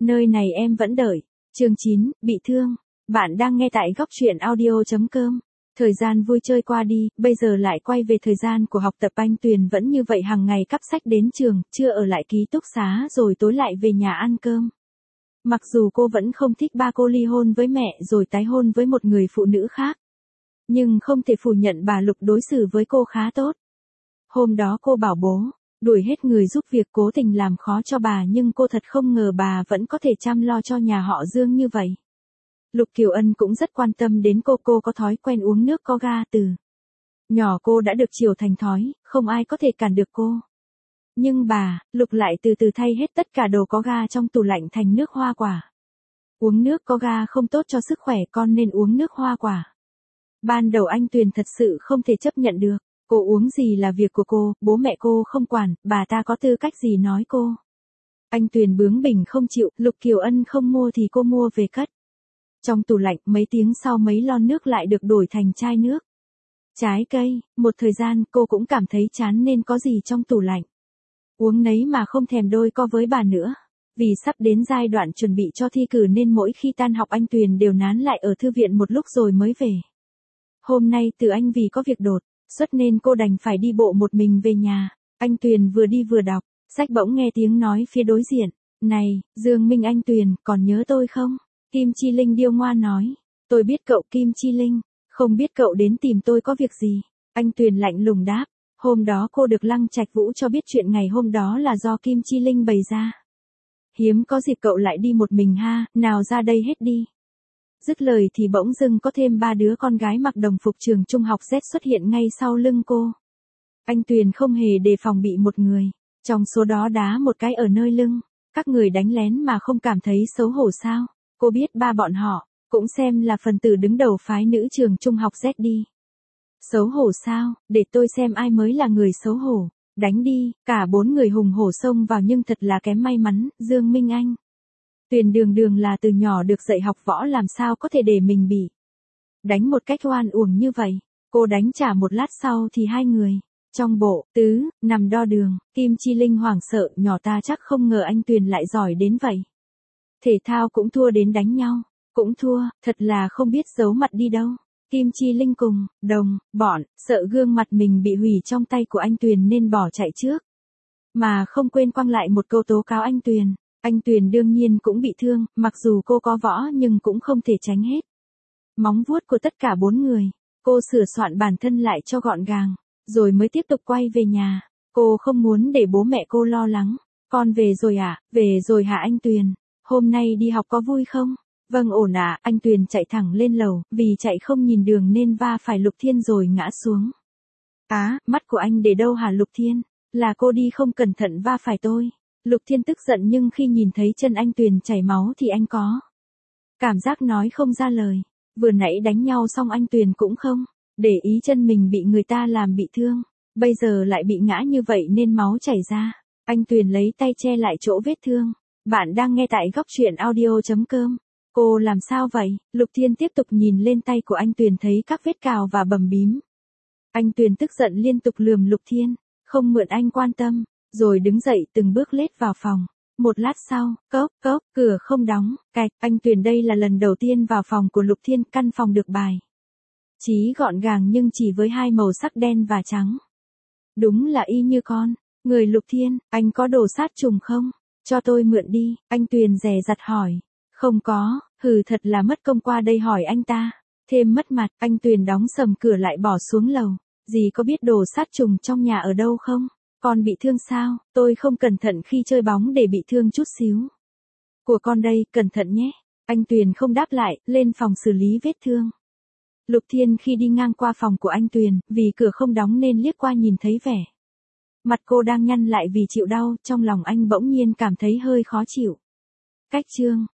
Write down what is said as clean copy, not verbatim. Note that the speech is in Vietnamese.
Nơi này em vẫn đợi. Chương 9, bị thương. Bạn đang nghe tại góc truyện audio.com. Thời gian vui chơi qua đi, bây giờ lại quay về thời gian của học tập. Anh Tuyền vẫn như vậy, hàng ngày cắp sách đến trường, trưa ở lại ký túc xá rồi tối lại về nhà ăn cơm. Mặc dù cô vẫn không thích ba cô ly hôn với mẹ rồi tái hôn với một người phụ nữ khác. Nhưng không thể phủ nhận bà Lục đối xử với cô khá tốt. Hôm đó cô bảo bố đuổi hết người giúp việc, cố tình làm khó cho bà, nhưng cô thật không ngờ bà vẫn có thể chăm lo cho nhà họ Dương như vậy. Lục Kiều Ân cũng rất quan tâm đến cô có thói quen uống nước có ga từ nhỏ, cô đã được chiều thành thói, không ai có thể cản được cô. Nhưng bà, Lục lại từ từ thay hết tất cả đồ có ga trong tủ lạnh thành nước hoa quả. Uống nước có ga không tốt cho sức khỏe, con nên uống nước hoa quả. Ban đầu anh Tuyền thật sự không thể chấp nhận được. Cô uống gì là việc của cô, bố mẹ cô không quản, bà ta có tư cách gì nói cô. Anh Tuyền bướng bỉnh không chịu, Lục Kiều Ân không mua thì cô mua về cất. Trong tủ lạnh, mấy tiếng sau mấy lon nước lại được đổi thành chai nước. Trái cây, một thời gian cô cũng cảm thấy chán nên có gì trong tủ lạnh. Uống nấy mà không thèm đôi co với bà nữa. Vì sắp đến giai đoạn chuẩn bị cho thi cử nên mỗi khi tan học anh Tuyền đều nán lại ở thư viện một lúc rồi mới về. Hôm nay Từ Anh vì có việc đột xuất nên cô đành phải đi bộ một mình về nhà. Anh Tuyền vừa đi vừa đọc sách, bỗng nghe tiếng nói phía đối diện. Này, Dương Minh. Anh Tuyền, còn nhớ tôi không? Kim Chi Linh điêu ngoa nói. Tôi biết cậu Kim Chi Linh, không biết cậu đến tìm tôi có việc gì. Anh Tuyền lạnh lùng đáp. Hôm đó cô được Lăng Trạch Vũ cho biết chuyện ngày hôm đó là do Kim Chi Linh bày ra. Hiếm có dịp cậu lại đi một mình ha, nào ra đây hết đi. Dứt lời thì bỗng dưng có thêm 3 đứa con gái mặc đồng phục trường trung học Z xuất hiện ngay sau lưng cô. Anh Tuyền không hề đề phòng bị một người trong số đó đá một cái ở nơi lưng. Các người đánh lén mà không cảm thấy xấu hổ sao? Cô biết ba bọn họ cũng xem là phần tử đứng đầu phái nữ trường trung học Z đi. Xấu hổ sao? Để tôi xem ai mới là người xấu hổ. Đánh đi. Cả 4 người hùng hổ xông vào nhưng thật là kém may mắn. Dương Minh Anh, Tuyền đường là từ nhỏ được dạy học võ, làm sao có thể để mình bị đánh một cách oan uổng như vậy. Cô đánh trả một lát sau thì hai người trong bộ tứ nằm đo đường. Kim Chi Linh hoảng sợ, nhỏ ta chắc không ngờ anh Tuyền lại giỏi đến vậy. Thể thao cũng thua đến đánh nhau cũng thua, thật là không biết giấu mặt đi đâu. Kim Chi Linh cùng đồng bọn sợ gương mặt mình bị hủy trong tay của anh Tuyền nên bỏ chạy trước, mà không quên quăng lại một câu tố cáo anh Tuyền. Anh Tuyền đương nhiên cũng bị thương, mặc dù cô có võ nhưng cũng không thể tránh hết móng vuốt của tất cả 4 người. Cô sửa soạn bản thân lại cho gọn gàng, rồi mới tiếp tục quay về nhà. Cô không muốn để bố mẹ cô lo lắng. Con về rồi à? Về rồi hả anh Tuyền? Hôm nay đi học có vui không? Vâng ổn ạ. Anh Tuyền chạy thẳng lên lầu, vì chạy không nhìn đường nên va phải Lục Thiên rồi ngã xuống. Á, mắt của anh để đâu hả Lục Thiên? Là cô đi không cẩn thận va phải tôi. Lục Thiên tức giận nhưng khi nhìn thấy chân anh Tuyền chảy máu thì anh có cảm giác nói không ra lời. Vừa nãy đánh nhau xong anh Tuyền cũng không để ý chân mình bị người ta làm bị thương. Bây giờ lại bị ngã như vậy nên máu chảy ra. Anh Tuyền lấy tay che lại chỗ vết thương. Bạn đang nghe tại góc truyện audio.com. Cô làm sao vậy? Lục Thiên tiếp tục nhìn lên tay của anh Tuyền thấy các vết cào và bầm bím. Anh Tuyền tức giận liên tục lườm Lục Thiên, không mượn anh quan tâm, rồi đứng dậy từng bước lết vào phòng. Một lát sau, cốc, cửa không đóng, cạch. Anh Tuyền đây là lần đầu tiên vào phòng của Lục Thiên. Căn phòng được bài trí gọn gàng nhưng chỉ với 2 màu sắc đen và trắng. Đúng là y như con người. Lục Thiên, anh có đồ sát trùng không? Cho tôi mượn đi. Anh Tuyền dè dặt hỏi. Không có. Hừ, thật là mất công qua đây hỏi anh ta, thêm mất mặt. Anh Tuyền đóng sầm cửa lại bỏ xuống lầu. Dì có biết đồ sát trùng trong nhà ở đâu không? Con bị thương sao? Tôi không cẩn thận khi chơi bóng để bị thương chút xíu. Của con đây, cẩn thận nhé. Anh Tuyền không đáp lại, lên phòng xử lý vết thương. Lục Thiên khi đi ngang qua phòng của anh Tuyền, vì cửa không đóng nên liếc qua nhìn thấy vẻ mặt cô đang nhăn lại vì chịu đau, trong lòng anh bỗng nhiên cảm thấy hơi khó chịu. Cách chương